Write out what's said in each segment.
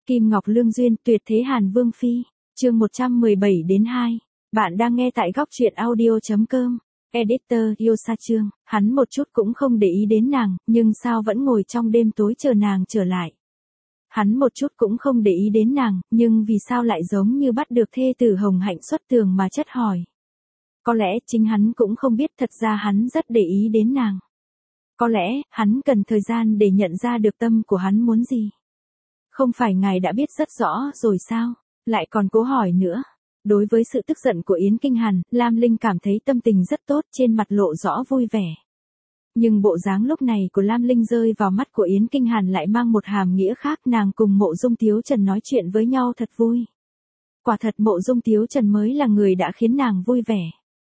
Kim Ngọc Lương Duyên, Tuyệt Thế Hàn Vương Phi, chương 117-2. Bạn đang nghe tại góc truyện audio.com. Editor, Yosa Trương, hắn một chút cũng không để ý đến nàng, nhưng sao vẫn ngồi trong đêm tối chờ nàng trở lại. Hắn một chút cũng không để ý đến nàng, nhưng vì sao lại giống như bắt được thê tử hồng hạnh xuất tường mà chất hỏi. Có lẽ chính hắn cũng không biết thật ra hắn rất để ý đến nàng. Có lẽ, hắn cần thời gian để nhận ra được tâm của hắn muốn gì. Không phải ngài đã biết rất rõ rồi sao, lại còn cố hỏi nữa. Đối với sự tức giận của Yến Kinh Hàn, Lam Linh cảm thấy tâm tình rất tốt, trên mặt lộ rõ vui vẻ. Nhưng bộ dáng lúc này của Lam Linh rơi vào mắt của Yến Kinh Hàn lại mang một hàm nghĩa khác, nàng cùng Mộ Dung Tiếu Trần nói chuyện với nhau thật vui. Quả thật Mộ Dung Tiếu Trần mới là người đã khiến nàng vui vẻ.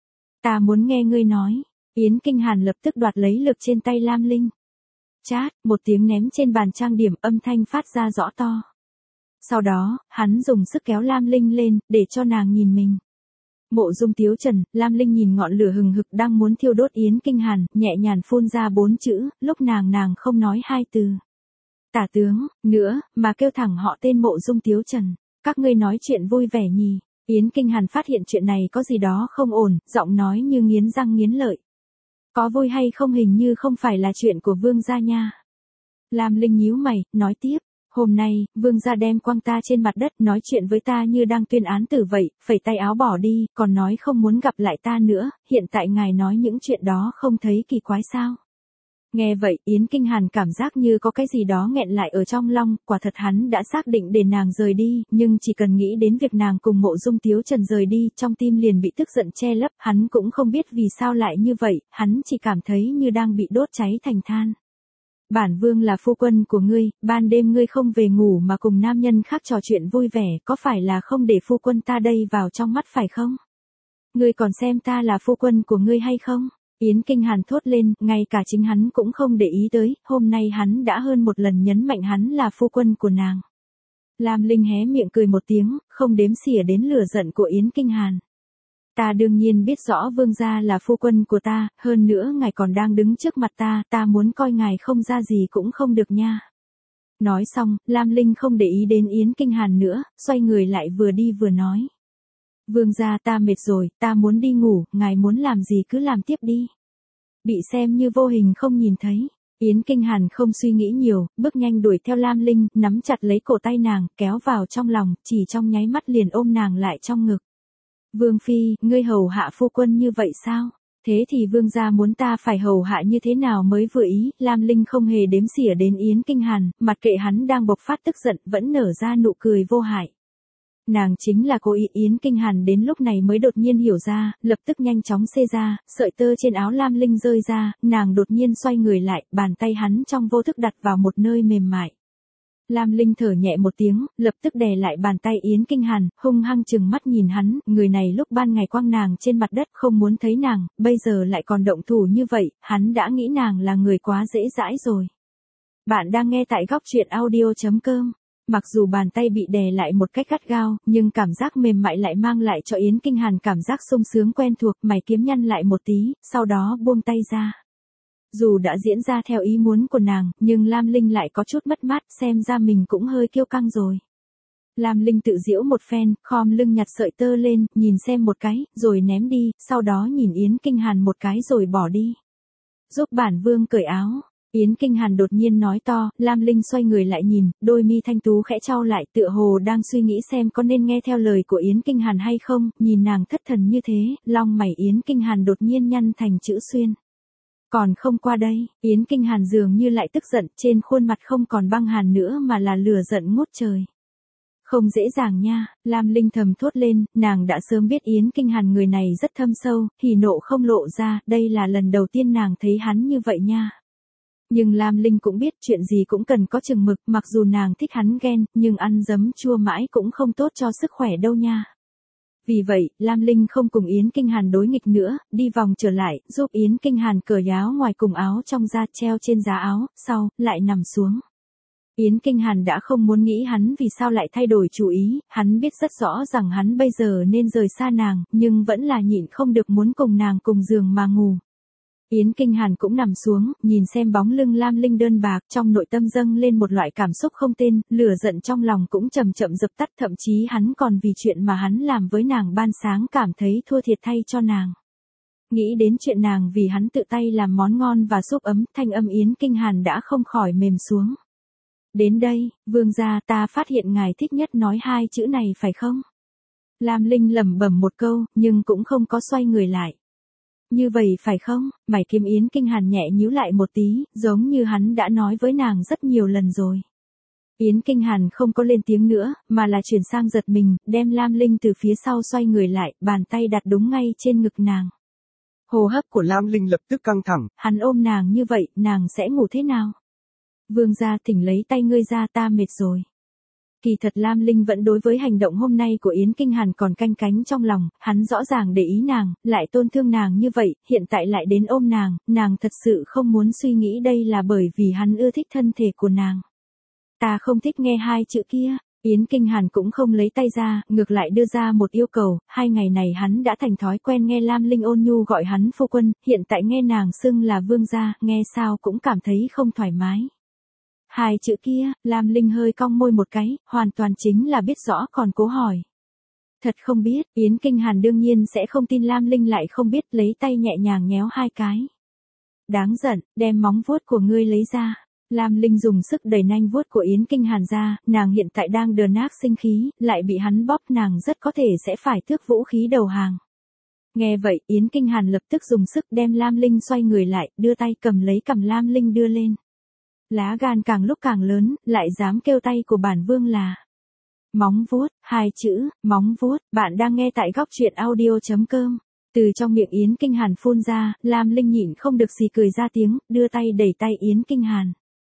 Ta muốn nghe ngươi nói. Yến Kinh Hàn lập tức đoạt lấy lực trên tay Lam Linh. Chát, một tiếng ném trên bàn trang điểm, âm thanh phát ra rõ to. Sau đó, hắn dùng sức kéo Lam Linh lên, để cho nàng nhìn mình. Mộ Dung Tiếu Trần, Lam Linh nhìn ngọn lửa hừng hực đang muốn thiêu đốt Yến Kinh Hàn, nhẹ nhàng phun ra 4 chữ, lúc nàng không nói 2 từ. Tả tướng, nữa, mà kêu thẳng họ tên Mộ Dung Tiếu Trần. Các ngươi nói chuyện vui vẻ nhỉ. Yến Kinh Hàn phát hiện chuyện này có gì đó không ổn, giọng nói như nghiến răng nghiến lợi. Có vui hay không hình như không phải là chuyện của vương gia nha. Lam Linh nhíu mày, nói tiếp. Hôm nay, vương gia đem quăng ta trên mặt đất, nói chuyện với ta như đang tuyên án tử vậy, phẩy tay áo bỏ đi, còn nói không muốn gặp lại ta nữa, hiện tại ngài nói những chuyện đó không thấy kỳ quái sao? Nghe vậy, Yến Kinh Hàn cảm giác như có cái gì đó nghẹn lại ở trong lòng, quả thật hắn đã xác định để nàng rời đi, nhưng chỉ cần nghĩ đến việc nàng cùng Mộ Dung Tiếu Trần rời đi, trong tim liền bị tức giận che lấp, hắn cũng không biết vì sao lại như vậy, hắn chỉ cảm thấy như đang bị đốt cháy thành than. Bản vương là phu quân của ngươi, ban đêm ngươi không về ngủ mà cùng nam nhân khác trò chuyện vui vẻ, có phải là không để phu quân ta đây vào trong mắt phải không? Ngươi còn xem ta là phu quân của ngươi hay không? Yến Kinh Hàn thốt lên, ngay cả chính hắn cũng không để ý tới, hôm nay hắn đã hơn một lần nhấn mạnh hắn là phu quân của nàng. Lam Linh hé miệng cười một tiếng, không đếm xỉa đến lửa giận của Yến Kinh Hàn. Ta đương nhiên biết rõ vương gia là phu quân của ta, hơn nữa ngài còn đang đứng trước mặt ta muốn coi ngài không ra gì cũng không được nha. Nói xong, Lam Linh không để ý đến Yến Kinh Hàn nữa, xoay người lại vừa đi vừa nói. Vương gia, ta mệt rồi, ta muốn đi ngủ, ngài muốn làm gì cứ làm tiếp đi. Bị xem như vô hình không nhìn thấy. Yến Kinh Hàn không suy nghĩ nhiều, bước nhanh đuổi theo Lam Linh, nắm chặt lấy cổ tay nàng, kéo vào trong lòng, chỉ trong nháy mắt liền ôm nàng lại trong ngực. Vương Phi, ngươi hầu hạ phu quân như vậy sao? Thế thì vương gia muốn ta phải hầu hạ như thế nào mới vừa ý? Lam Linh không hề đếm xỉa đến Yến Kinh Hàn, mặc kệ hắn đang bộc phát tức giận, vẫn nở ra nụ cười vô hại. Nàng chính là cố ý. Yến Kinh Hàn đến lúc này mới đột nhiên hiểu ra, lập tức nhanh chóng xê ra, sợi tơ trên áo Lam Linh rơi ra, nàng đột nhiên xoay người lại, bàn tay hắn trong vô thức đặt vào một nơi mềm mại. Lam Linh thở nhẹ một tiếng, lập tức đè lại bàn tay Yến Kinh Hàn, hung hăng trừng mắt nhìn hắn, người này lúc ban ngày quăng nàng trên mặt đất không muốn thấy nàng, bây giờ lại còn động thủ như vậy, hắn đã nghĩ nàng là người quá dễ dãi rồi. Bạn đang nghe tại góc truyện audio.com. Mặc dù bàn tay bị đè lại một cách gắt gao, nhưng cảm giác mềm mại lại mang lại cho Yến Kinh Hàn cảm giác sung sướng quen thuộc, mày kiếm nhăn lại một tí, sau đó buông tay ra. Dù đã diễn ra theo ý muốn của nàng, nhưng Lam Linh lại có chút mất mát, xem ra mình cũng hơi kiêu căng rồi. Lam Linh tự giễu một phen, khom lưng nhặt sợi tơ lên, nhìn xem một cái, rồi ném đi, sau đó nhìn Yến Kinh Hàn một cái rồi bỏ đi. Giúp bản vương cởi áo. Yến Kinh Hàn đột nhiên nói to, Lam Linh xoay người lại nhìn, đôi mi thanh tú khẽ chau lại, tựa hồ đang suy nghĩ xem có nên nghe theo lời của Yến Kinh Hàn hay không, nhìn nàng thất thần như thế, lông mày Yến Kinh Hàn đột nhiên nhăn thành chữ xuyên. Còn không qua đây, Yến Kinh Hàn dường như lại tức giận, trên khuôn mặt không còn băng hàn nữa mà là lửa giận ngút trời. Không dễ dàng nha, Lam Linh thầm thốt lên, nàng đã sớm biết Yến Kinh Hàn người này rất thâm sâu, hỉ nộ không lộ ra, đây là lần đầu tiên nàng thấy hắn như vậy nha. Nhưng Lam Linh cũng biết chuyện gì cũng cần có chừng mực, mặc dù nàng thích hắn ghen, nhưng ăn giấm chua mãi cũng không tốt cho sức khỏe đâu nha. Vì vậy, Lam Linh không cùng Yến Kinh Hàn đối nghịch nữa, đi vòng trở lại, giúp Yến Kinh Hàn cởi áo ngoài cùng áo trong ra treo trên giá áo, sau, lại nằm xuống. Yến Kinh Hàn đã không muốn nghĩ hắn vì sao lại thay đổi chủ ý, hắn biết rất rõ rằng hắn bây giờ nên rời xa nàng, nhưng vẫn là nhịn không được muốn cùng nàng cùng giường mà ngủ. Yến Kinh Hàn cũng nằm xuống, nhìn xem bóng lưng Lam Linh đơn bạc, trong nội tâm dâng lên một loại cảm xúc không tên, lửa giận trong lòng cũng chậm chậm dập tắt, thậm chí hắn còn vì chuyện mà hắn làm với nàng ban sáng cảm thấy thua thiệt thay cho nàng. Nghĩ đến chuyện nàng vì hắn tự tay làm món ngon và súp ấm, thanh âm Yến Kinh Hàn đã không khỏi mềm xuống. Đến đây, vương gia, ta phát hiện ngài thích nhất nói hai chữ này phải không? Lam Linh lẩm bẩm một câu, nhưng cũng không có xoay người lại. Như vậy phải không? Mày Kim Yến Kinh Hàn nhẹ nhíu lại một tí, giống như hắn đã nói với nàng rất nhiều lần rồi. Yến Kinh Hàn không có lên tiếng nữa, mà là chuyển sang giật mình, đem Lam Linh từ phía sau xoay người lại, bàn tay đặt đúng ngay trên ngực nàng. Hô hấp của Lam Linh lập tức căng thẳng, hắn ôm nàng như vậy, nàng sẽ ngủ thế nào? Vương gia, thỉnh lấy tay ngươi ra, ta mệt rồi. Kỳ thật Lam Linh vẫn đối với hành động hôm nay của Yến Kinh Hàn còn canh cánh trong lòng, hắn rõ ràng để ý nàng, lại tôn thương nàng như vậy, hiện tại lại đến ôm nàng thật sự không muốn suy nghĩ đây là bởi vì hắn ưa thích thân thể của nàng. Ta không thích nghe hai chữ kia. Yến Kinh Hàn cũng không lấy tay ra, ngược lại đưa ra một yêu cầu, 2 ngày này hắn đã thành thói quen nghe Lam Linh ôn nhu gọi hắn phu quân, hiện tại nghe nàng xưng là vương gia, nghe sao cũng cảm thấy không thoải mái. Hai chữ kia, Lam Linh hơi cong môi một cái, hoàn toàn chính là biết rõ còn cố hỏi. Thật không biết, Yến Kinh Hàn đương nhiên sẽ không tin Lam Linh lại không biết, lấy tay nhẹ nhàng nhéo 2 cái. Đáng giận, đem móng vuốt của ngươi lấy ra. Lam Linh dùng sức đẩy nanh vuốt của Yến Kinh Hàn ra, nàng hiện tại đang đờn ác sinh khí, lại bị hắn bóp, nàng rất có thể sẽ phải tước vũ khí đầu hàng. Nghe vậy, Yến Kinh Hàn lập tức dùng sức đem Lam Linh xoay người lại, đưa tay cầm lấy cằm Lam Linh đưa lên. Lá gan càng lúc càng lớn, lại dám kêu tay của bản vương là móng vuốt, 2 chữ, móng vuốt, bạn đang nghe tại góc truyện audio.com. Từ trong miệng Yến Kinh Hàn phun ra, Lam Linh nhịn không được gì cười ra tiếng, đưa tay đẩy tay Yến Kinh Hàn.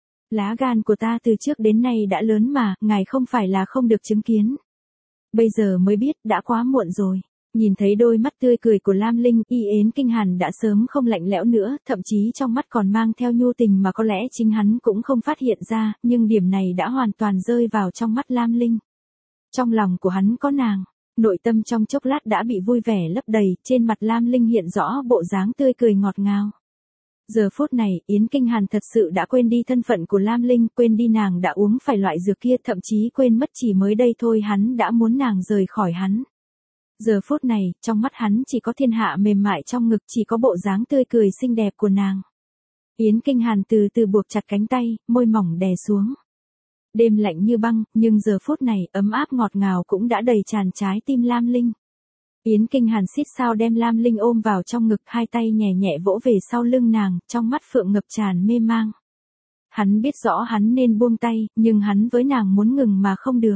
Lá gan của ta từ trước đến nay đã lớn mà, ngài không phải là không được chứng kiến. Bây giờ mới biết, đã quá muộn rồi. Nhìn thấy đôi mắt tươi cười của Lam Linh, Yến Kinh Hàn đã sớm không lạnh lẽo nữa, thậm chí trong mắt còn mang theo nhu tình mà có lẽ chính hắn cũng không phát hiện ra, nhưng điểm này đã hoàn toàn rơi vào trong mắt Lam Linh. Trong lòng của hắn có nàng, nội tâm trong chốc lát đã bị vui vẻ lấp đầy, trên mặt Lam Linh hiện rõ bộ dáng tươi cười ngọt ngào. Giờ phút này, Yến Kinh Hàn thật sự đã quên đi thân phận của Lam Linh, quên đi nàng đã uống phải loại dược kia, thậm chí quên mất chỉ mới đây thôi hắn đã muốn nàng rời khỏi hắn. Giờ phút này, trong mắt hắn chỉ có thiên hạ mềm mại trong ngực, chỉ có bộ dáng tươi cười xinh đẹp của nàng. Yến Kinh Hàn từ từ buộc chặt cánh tay, môi mỏng đè xuống. Đêm lạnh như băng, nhưng giờ phút này, ấm áp ngọt ngào cũng đã đầy tràn trái tim Lam Linh. Yến Kinh Hàn xít sao đem Lam Linh ôm vào trong ngực, 2 tay nhẹ nhẹ vỗ về sau lưng nàng, trong mắt phượng ngập tràn mê mang. Hắn biết rõ hắn nên buông tay, nhưng hắn với nàng muốn ngừng mà không được.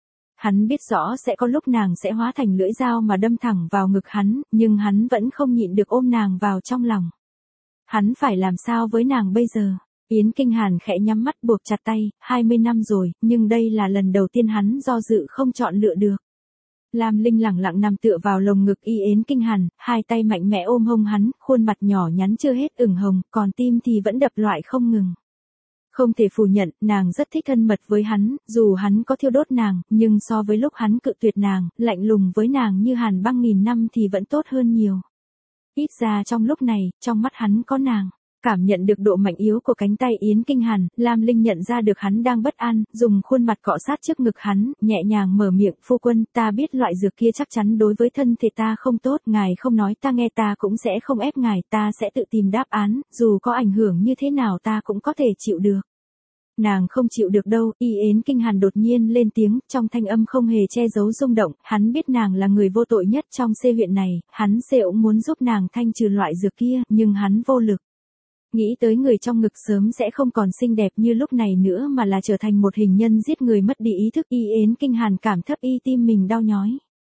Hắn biết rõ sẽ có lúc nàng sẽ hóa thành lưỡi dao mà đâm thẳng vào ngực hắn, nhưng hắn vẫn không nhịn được ôm nàng vào trong lòng. Hắn phải làm sao với nàng bây giờ? Yến Kinh Hàn khẽ nhắm mắt buộc chặt tay, 20 năm rồi, nhưng đây là lần đầu tiên hắn do dự không chọn lựa được. Lam Linh lẳng lặng nằm tựa vào lồng ngực Yến Kinh Hàn, 2 tay mạnh mẽ ôm hông hắn, khuôn mặt nhỏ nhắn chưa hết ửng hồng, còn tim thì vẫn đập loạn không ngừng. Không thể phủ nhận, nàng rất thích thân mật với hắn, dù hắn có thiêu đốt nàng, nhưng so với lúc hắn cự tuyệt nàng, lạnh lùng với nàng như hàn băng nghìn năm thì vẫn tốt hơn nhiều. Ít ra trong lúc này, trong mắt hắn có nàng. Cảm nhận được độ mạnh yếu của cánh tay Yến Kinh Hàn, Lam Linh nhận ra được hắn đang bất an, dùng khuôn mặt cọ sát trước ngực hắn, nhẹ nhàng mở miệng, phu quân, ta biết loại dược kia chắc chắn đối với thân thể ta không tốt, ngài không nói ta nghe, ta cũng sẽ không ép ngài, ta sẽ tự tìm đáp án, dù có ảnh hưởng như thế nào ta cũng có thể chịu được. Nàng không chịu được đâu, Yến Kinh Hàn đột nhiên lên tiếng, trong thanh âm không hề che giấu rung động, hắn biết nàng là người vô tội nhất trong C huyện này, hắn cũng muốn giúp nàng thanh trừ loại dược kia, nhưng hắn vô lực. Nghĩ tới người trong ngực sớm sẽ không còn xinh đẹp như lúc này nữa mà là trở thành một hình nhân giết người mất đi ý thức, Yến Kinh Hàn cảm thấp tim mình đau nhói.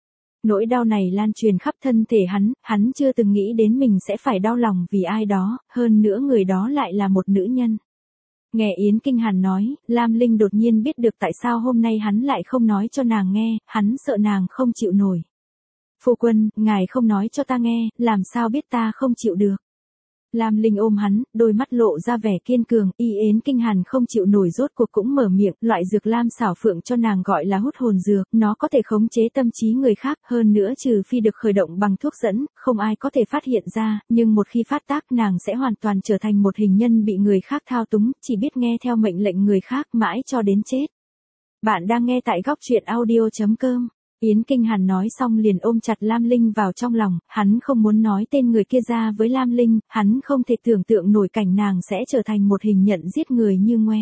Nỗi đau này lan truyền khắp thân thể hắn chưa từng nghĩ đến mình sẽ phải đau lòng vì ai đó, hơn nữa người đó lại là một nữ nhân. Nghe Yến Kinh Hàn nói, Lam Linh đột nhiên biết được tại sao hôm nay hắn lại không nói cho nàng nghe, hắn sợ nàng không chịu nổi. Phu quân, ngài không nói cho ta nghe, làm sao biết ta không chịu được. Lam Linh ôm hắn, đôi mắt lộ ra vẻ kiên cường, Yến Kinh Hàn không chịu nổi rốt cuộc cũng mở miệng, loại dược Lam xảo phượng cho nàng gọi là hút hồn dược, nó có thể khống chế tâm trí người khác, hơn nữa trừ phi được khởi động bằng thuốc dẫn, không ai có thể phát hiện ra, nhưng một khi phát tác nàng sẽ hoàn toàn trở thành một hình nhân bị người khác thao túng, chỉ biết nghe theo mệnh lệnh người khác mãi cho đến chết. Bạn đang nghe tại góc truyện audio.com. Yến Kinh Hàn nói xong liền ôm chặt Lam Linh vào trong lòng, hắn không muốn nói tên người kia ra với Lam Linh, hắn không thể tưởng tượng nổi cảnh nàng sẽ trở thành một hình nhận giết người như ngoé.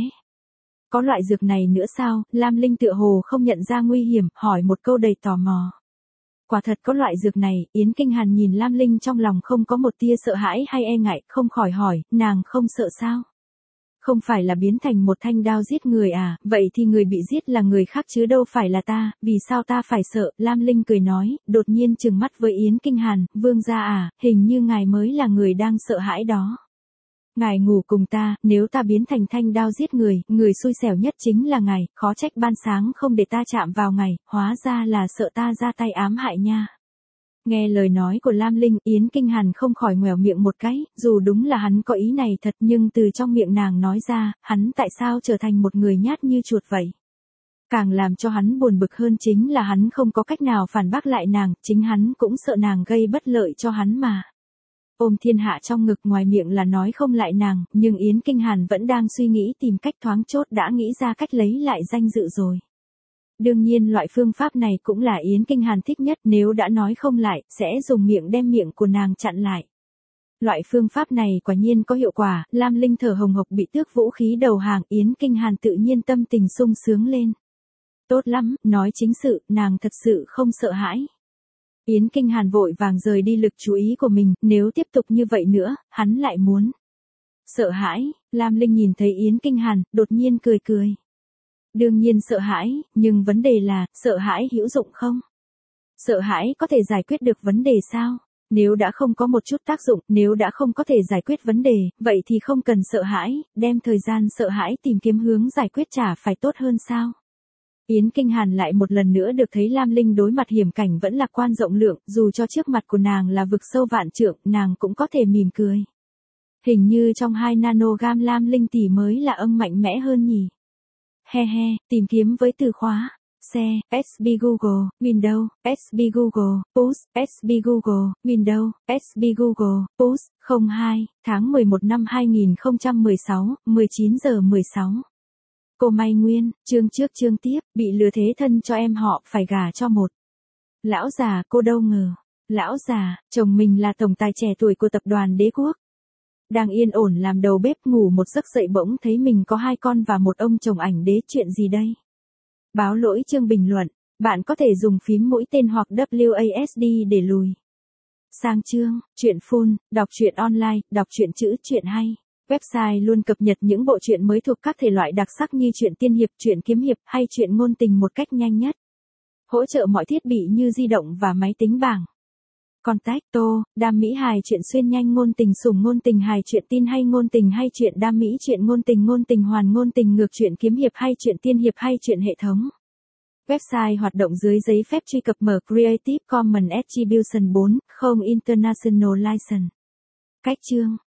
Có loại dược này nữa sao? Lam Linh tựa hồ không nhận ra nguy hiểm, hỏi một câu đầy tò mò. Quả thật có loại dược này, Yến Kinh Hàn nhìn Lam Linh trong lòng không có một tia sợ hãi hay e ngại, không khỏi hỏi, nàng không sợ sao? Không phải là biến thành một thanh đao giết người à, vậy thì người bị giết là người khác chứ đâu phải là ta, vì sao ta phải sợ, Lam Linh cười nói, đột nhiên trừng mắt với Yến Kinh Hàn, vương gia à, hình như ngài mới là người đang sợ hãi đó. Ngài ngủ cùng ta, nếu ta biến thành thanh đao giết người, người xui xẻo nhất chính là ngài, khó trách ban sáng không để ta chạm vào ngài, hóa ra là sợ ta ra tay ám hại nha. Nghe lời nói của Lam Linh, Yến Kinh Hàn không khỏi ngoẻo miệng một cái, dù đúng là hắn có ý này thật nhưng từ trong miệng nàng nói ra, hắn tại sao trở thành một người nhát như chuột vậy? Càng làm cho hắn buồn bực hơn chính là hắn không có cách nào phản bác lại nàng, chính hắn cũng sợ nàng gây bất lợi cho hắn mà. Ôm thiên hạ trong ngực ngoài miệng là nói không lại nàng, nhưng Yến Kinh Hàn vẫn đang suy nghĩ tìm cách thoáng chốt đã nghĩ ra cách lấy lại danh dự rồi. Đương nhiên loại phương pháp này cũng là Yến Kinh Hàn thích nhất, nếu đã nói không lại, sẽ dùng miệng đem miệng của nàng chặn lại. Loại phương pháp này quả nhiên có hiệu quả, Lam Linh thở hồng hộc bị tước vũ khí đầu hàng, Yến Kinh Hàn tự nhiên tâm tình sung sướng lên. Tốt lắm, nói chính sự, nàng thật sự không sợ hãi. Yến Kinh Hàn vội vàng rời đi lực chú ý của mình, nếu tiếp tục như vậy nữa, hắn lại muốn. Sợ hãi, Lam Linh nhìn thấy Yến Kinh Hàn, đột nhiên cười cười. Đương nhiên sợ hãi, nhưng vấn đề là, sợ hãi hữu dụng không? Sợ hãi có thể giải quyết được vấn đề sao? Nếu đã không có một chút tác dụng, nếu đã không có thể giải quyết vấn đề, vậy thì không cần sợ hãi, đem thời gian sợ hãi tìm kiếm hướng giải quyết chả phải tốt hơn sao? Yến Kinh Hàn lại một lần nữa được thấy Lam Linh đối mặt hiểm cảnh vẫn lạc quan rộng lượng, dù cho trước mặt của nàng là vực sâu vạn trượng, nàng cũng có thể mỉm cười. Hình như trong 2 nanogam Lam Linh tỷ mới là âm mạnh mẽ hơn nhỉ? He he, tìm kiếm với từ khóa. Xe, SB Google, Windows, SB Google, Push, SB Google, Windows, SB Google, Push, 02, tháng 11 năm 2016, 19 giờ 16. Cô Mai Nguyên, chương trước chương tiếp, bị lừa thế thân cho em họ phải gả cho một lão già, cô đâu ngờ. Lão già, chồng mình là tổng tài trẻ tuổi của tập đoàn Đế Quốc. Đang yên ổn làm đầu bếp ngủ một giấc dậy bỗng thấy mình có 2 con và một ông chồng ảnh đế, chuyện gì đây? Báo lỗi chương bình luận, bạn có thể dùng phím mũi tên hoặc WASD để lùi sang chương, truyện full, đọc truyện online, đọc truyện chữ, truyện hay. Website luôn cập nhật những bộ truyện mới thuộc các thể loại đặc sắc như truyện tiên hiệp, truyện kiếm hiệp hay truyện ngôn tình một cách nhanh nhất. Hỗ trợ mọi thiết bị như di động và máy tính bảng. Contact Tô, đam mỹ hài truyện xuyên nhanh ngôn tình sủng ngôn tình hài truyện tin hay ngôn tình hay truyện đam mỹ truyện ngôn tình hoàn ngôn tình ngược truyện kiếm hiệp hay truyện tiên hiệp hay truyện hệ thống. Website hoạt động dưới giấy phép truy cập mở Creative Commons Attribution 4.0 International License. Cách chương